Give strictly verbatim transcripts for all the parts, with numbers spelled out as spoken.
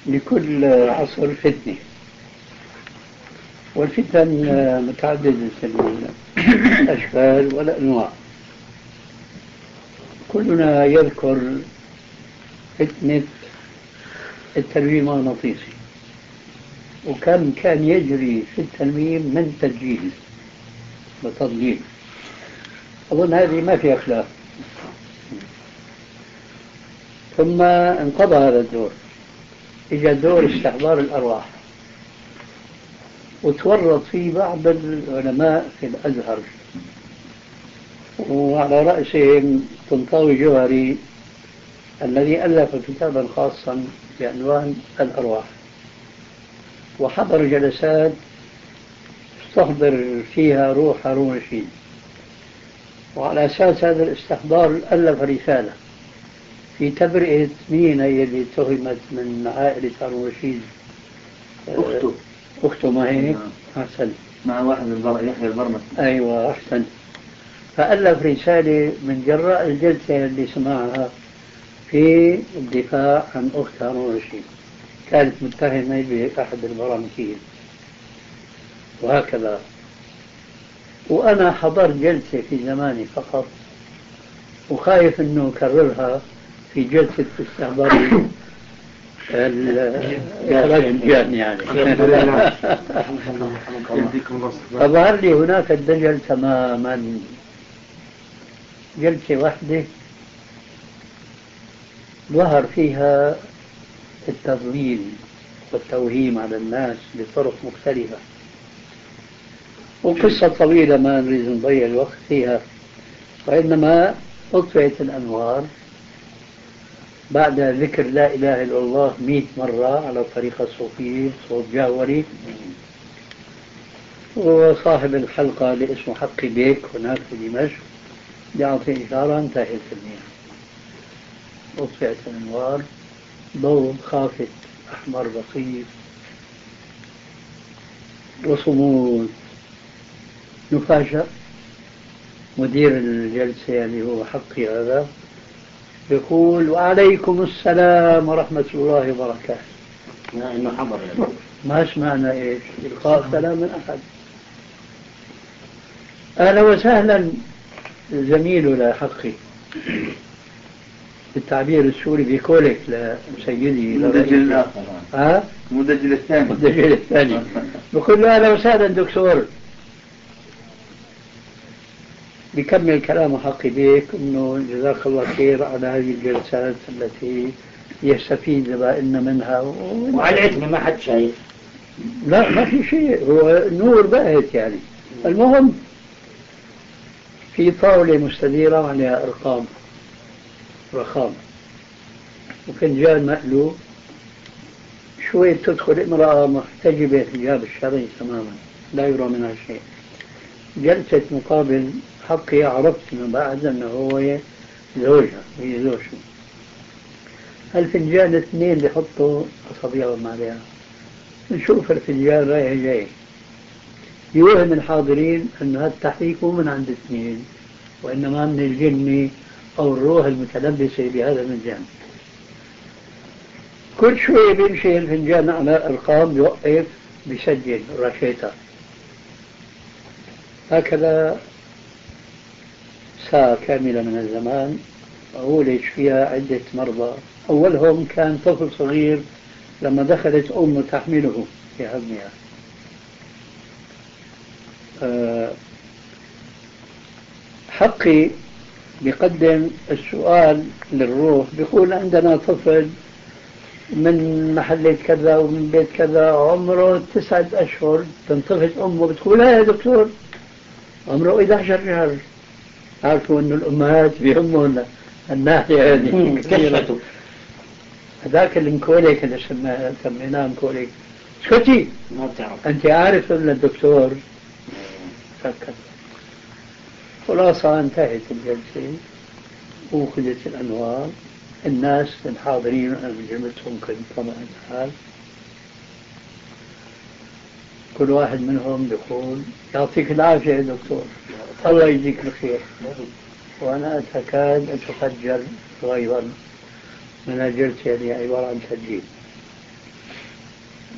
لكل عصر فتنة، والفتن متعددة الأشكال والأنواع. كلنا يذكر فتنة التنويم المغناطيسي، وكم كان يجري في التنويم من تسجيل وتضليل. أظن هذه ما فيها خلاف. ثم انقضى هذا الدور، إجا دور استحضار الأرواح، وتورط فيه بعض العلماء في الأزهر، وعلى رأسهم طنطاوي جوهري الذي ألف كتابا خاصا بعنوان الأرواح، وحضر جلسات استحضر فيها روح هارون الرشيد، وعلى أساس هذا الاستحضار ألف رسالة في تبرئة مين هي اللي اتهمت من عائلة هارون الرشيد. أخته أخته ما هي؟ أحسن، مع واحد البر... يحيى البرمكي. أيوة أحسن. فألف رسالة من جراء الجلسة اللي سمعها في الدفاع عن أخت هارون الرشيد، كانت متهمة بأحد البرامكيين وهكذا. وأنا حضرت جلسة في زماني فقط، وخايف أنه أكررها في جلسة استحضار الإخراج الجان يعني. فظهر لي هناك الدجل تماما. جلسة واحدة ظهر فيها التضليل والتوهيم على الناس بطرق مختلفة، وقصة طويلة ما نريد نضيع الوقت فيها، وإنما أطفئت الأنوار بعد ذكر لا إله إلا الله مئة مرة على الطريقة الصوفية صوت جاوري. وصاحب الحلقة اللي اسمه حقي بيك هناك في دمشق يعطي إشارة، انتهت المياه، أطفئت الأنوار، ضوء خافت أحمر بسيط وصمود. نفاجأ مدير الجلسة اللي هو حقي هذا يقول: وعليكم السلام ورحمة الله وبركاته. ما إنه حضر يعني. ما سمعنا إيش إلقاء سلام من أحد. أهلا وسهلا زميله لحقي بالتعبير السوري بكولك لسيدي مدجل الآخر. ها؟ مدجل الثاني. مدجل الثاني. بقول له أهلا وسهلا دكتور. بكمل كلامه حقي بيك إنه جزاك الله خير على هذه الجلسات التي يستفيد زبائننا منها و... وعلى العتمة ما حد شايف. لا ما في شيء، هو نور باهت يعني. المهم في طاولة مستديرة وعليها أرقام رخام وفنجان مقلوب. شوي تدخل امرأة محتجبة حجاب الشرعي تماما لا يرى منها شيء. جلسة مقابل حقي عرفت من بعد أنه هو زوجها، هي زوجها. الفنجان اثنين بيحطوا أصابعهم عليها، نشوف الفنجان رايح جاي، يوهم الحاضرين أن هذا التحريك مو من عند اثنين، وإنما من الجن أو الروح المتلبسة بهذا الفنجان. كل شوية بيمشي الفنجان على أرقام، بيوقف بيسجل رشيتها. هكذا ساعة كاملة من الزمان عولج فيها عدة مرضى. أولهم كان طفل صغير لما دخلت أمه تحمله في حضنها. أه حقي بيقدم السؤال للروح، بيقول عندنا طفل من محلة كذا ومن بيت كذا عمره تسعة أشهر. تنتفض أمه بتقول: لا يا دكتور عمره إحدى عشر شهر. عارفوا إنه الأمهات بيهمهم الناحية هذه كثيرة. هذاك المكوليك اللي سميناه مكوليك، اسكتي ما بتعرف أنت عارف إن الدكتور فكر. خلاصة انتهت الجلسة وأخذت الأنوار. الناس الحاضرين أنا بجملتهم كنت طبعا الحال، كل واحد منهم يقول: يعطيك العافية يا دكتور، الله يجزيك الخير. وأنا أتكاد أتفجر غيظا من الجلسة اللي عبارة عن تسجيل.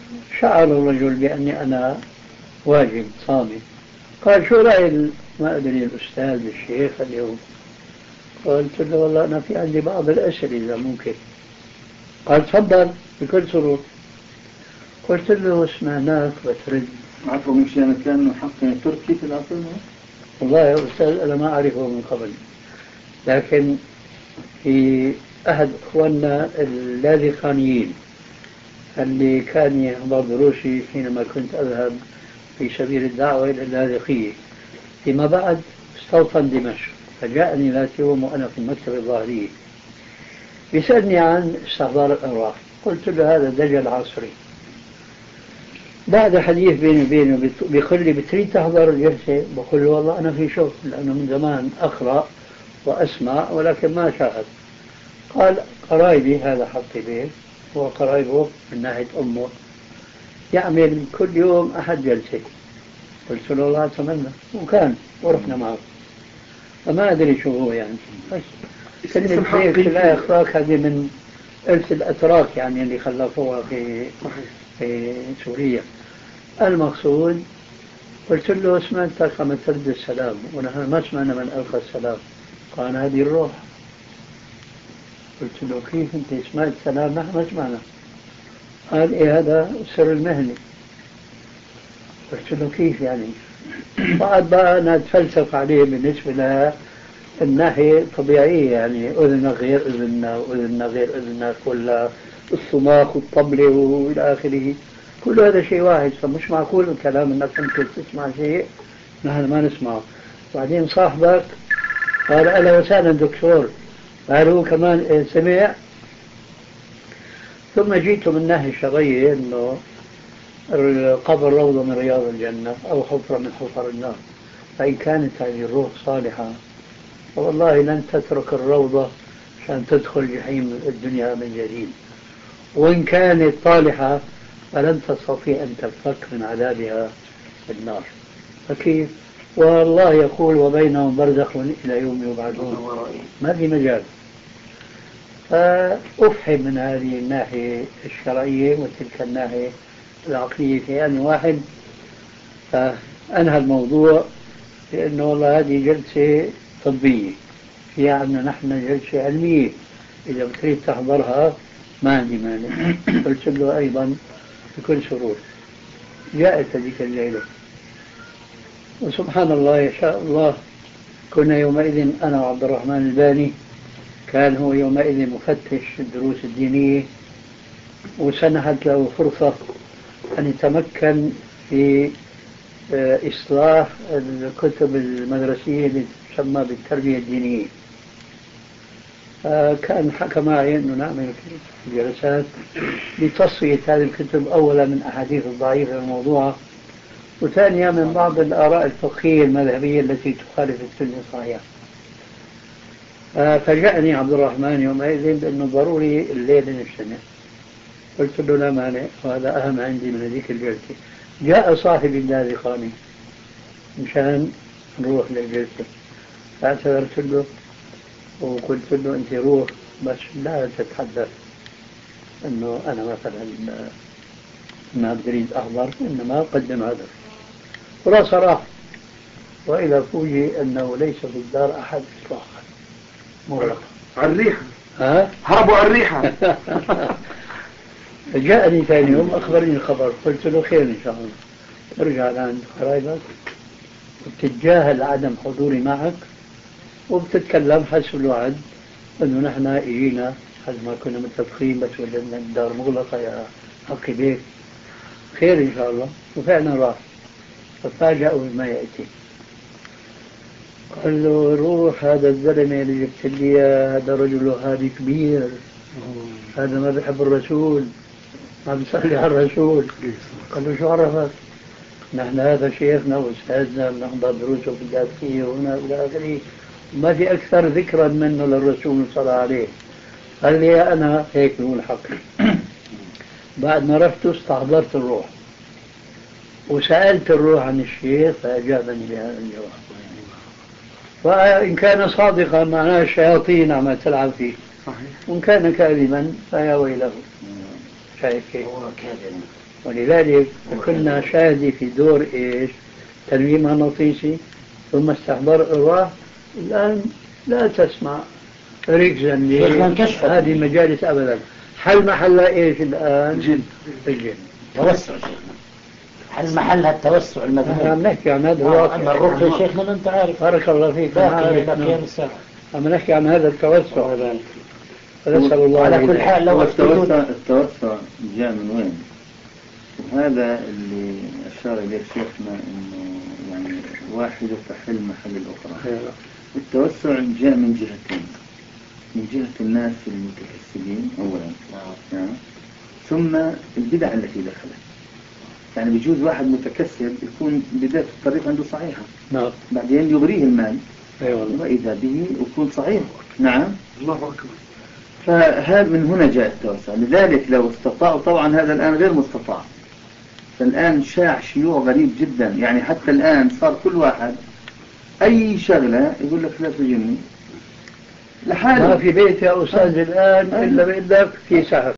شعر الرجل بأني أنا واجب صامت. قال شو رأي ما أدري الأستاذ الشيخ اليوم؟ قلت له والله أنا في عندي بعض الأسئلة إذا ممكن. قال تفضل بكل سرور. قلت له سمعناك بترد. عفوا مشان كان حق تركي في الأصل؟ والله يا أستاذ أنا ما أعرفه من قبل، لكن في أحد إخواننا اللاذقانيين اللي كان يحضر دروسي حينما كنت أذهب في سبيل الدعوة إلى اللاذقية، فيما بعد استوطن دمشق، فجاءني ذات يوم وأنا في المكتبة الظاهرية يسألني عن استحضار الأرواح. قلت له هذا دجل عصري. بعد حديث بيني وبينه بيقول لي بتريد تحضر الجلسة؟ بقول له والله أنا في شغل، لأنه من زمان أقرأ وأسمع ولكن ما شاهد. قال قرايبي، هذا حطي به وقرايبه من ناحية أمه يعمل كل يوم أحد جلسة. قلت له والله أتمنى، وكان ورحنا معه، فما أدري شو هو يعني. بس كلمة هيك لا إخراج هذه من إرث الأتراك يعني اللي خلفوها في في سوريا. المقصود قلت له سمعتك عم ترد السلام ونحن ما سمعنا من ألقى السلام. قال هذه الروح. قلت له كيف أنت سمعت السلام نحن ما سمعنا؟ قال إيه هذا سر المهنة. قلت له كيف يعني؟ بعد بقى أنا أتفلسف عليه بالنسبة لها الناحية الطبيعية، يعني أذنك غير أذننا وأذننا غير أذننا، كلها الصماخ والطبلة وإلى آخره، كل هذا شيء واحد. فمش معقول الكلام أنك أنت تسمع شيء نحن ما نسمعه. بعدين صاحبك قال أهلا وسهلا دكتور، قال هو كمان سمع. ثم جيت من ناحية شرعية أنه القبر روضة من رياض الجنة أو حفرة من حفر النار، فإن كانت هذه الروح صالحة والله لن تترك الروضة عشان تدخل جحيم الدنيا من جديد، وإن كانت طالحة فلن تستطيع أن تفك من عذابها في النار. فكيف؟ والله يقول وبينهم برزخ إلى يوم يبعثون، ما في مجال. فأفحم من هذه الناحية الشرعية وتلك الناحية العقلية في آن واحد. فأنهى الموضوع لأنه والله هذه جلسة طبية فيها عنا نحن جلسة علمية، إذا بتريد تحضرها ما عندي مانع. قلت له أيضا بكل سرور. جاءت هذيك الليلة وسبحان الله يشاء الله كنا يومئذ أنا وعبد الرحمن الباني، كان هو يومئذ مفتش الدروس الدينية، وسنحت له فرصة أن يتمكن في إصلاح الكتب المدرسية اللي تسمى بالتربية الدينية. كان حكى معي أنه نعمل جلسات لتصفية هذه الكتب، أولا من أحاديث الضعيفة الموضوعة، وثانيا من بعض الآراء الفقهية المذهبية التي تخالف السنة الصحيحة. فجاءني عبد الرحمن يومئذ بأنه ضروري الليلة نجتمع. قلت له لا مانع، وهذا أهم عندي من هذيك الجلسة. جاء صاحبي اللاذقاني مشان نروح للجلسة، فاعتذرت له وقلت له أنت روح بس لا تتحدث أنه أنا مثلا ما بريد أحضر، إنما أقدم هدف. ولا صراحة، وإلى فوجئ أنه ليس في الدار أحد إطلاقا، مغلق على الريحة. ها؟ هربوا على الريحة. جاءني ثاني يوم أخبرني الخبر، قلت له خير إن شاء الله، ارجع لعند قرايبك وبتتجاهل عدم حضوري معك وبتتكلم حسب الوعد أنه نحن إجينا حسب ما كنا متفقين، بس وجدنا الدار مغلقة يا حقي بيك، خير إن شاء الله. وفعلا راح، ففاجأوا بما يأتي. قال له روح هذا الزلمة اللي جبت لي هذا رجل وهابي كبير، هذا ما بيحب الرسول، ما بيصلي على الرسول. قال له شو عرفك؟ نحن هذا شيخنا واستاذنا بنحضر دروسه في الجامعية وهنا إلى آخره، ما في أكثر ذكرا منه للرسول صلى الله عليه. قال لي أنا هيك نقول حقي. بعد ما رحت استحضرت الروح وسألت الروح عن الشيخ فأجابني بهذا الجواب. فإن كان صادقا معناه الشياطين عم تلعب فيه، وإن كان كاذبا فيا ويله. شايف كيف؟ هو كاذب. ولذلك كنا شاهدي في دور إيش؟ تنويم مغناطيسي ثم استحضار أرواح. الآن لا تسمع ركزا هذه المجالس أبدا. حل محلها إيش الآن؟ الجن. الجن توسع حل محلها التوسع المذموم. عم نحكي عن هذا الواقع. أما الرقية شيخنا أنت عارف بارك الله فيك. باقي باقي الساعة. عم نحكي عن هذا التوسع. فنسأل الله على كل حال لو التوسع التوسع جاء من وين؟ وهذا اللي أشار إليه شيخنا إنه يعني واحدة تحل محل الأخرى. التوسع جاء من جهتين، من جهة الناس المتكسبين أولا نعم. ثم البدع التي دخلت. يعني بيجوز واحد متكسب يكون بداية الطريق عنده صحيحة نعم. بعدين يغريه المال أيوة. وإذا به يكون صحيح. نعم. الله أكبر. فهذا من هنا جاء التوسع. لذلك لو استطاعوا، طبعا هذا الآن غير مستطاع، فالآن شاع شيوع غريب جدا. يعني حتى الآن صار كل واحد أي شغلة يقول لك لا تجني لحاله. ما في بيت يا أستاذ الآن إلا بإذنك في سحر.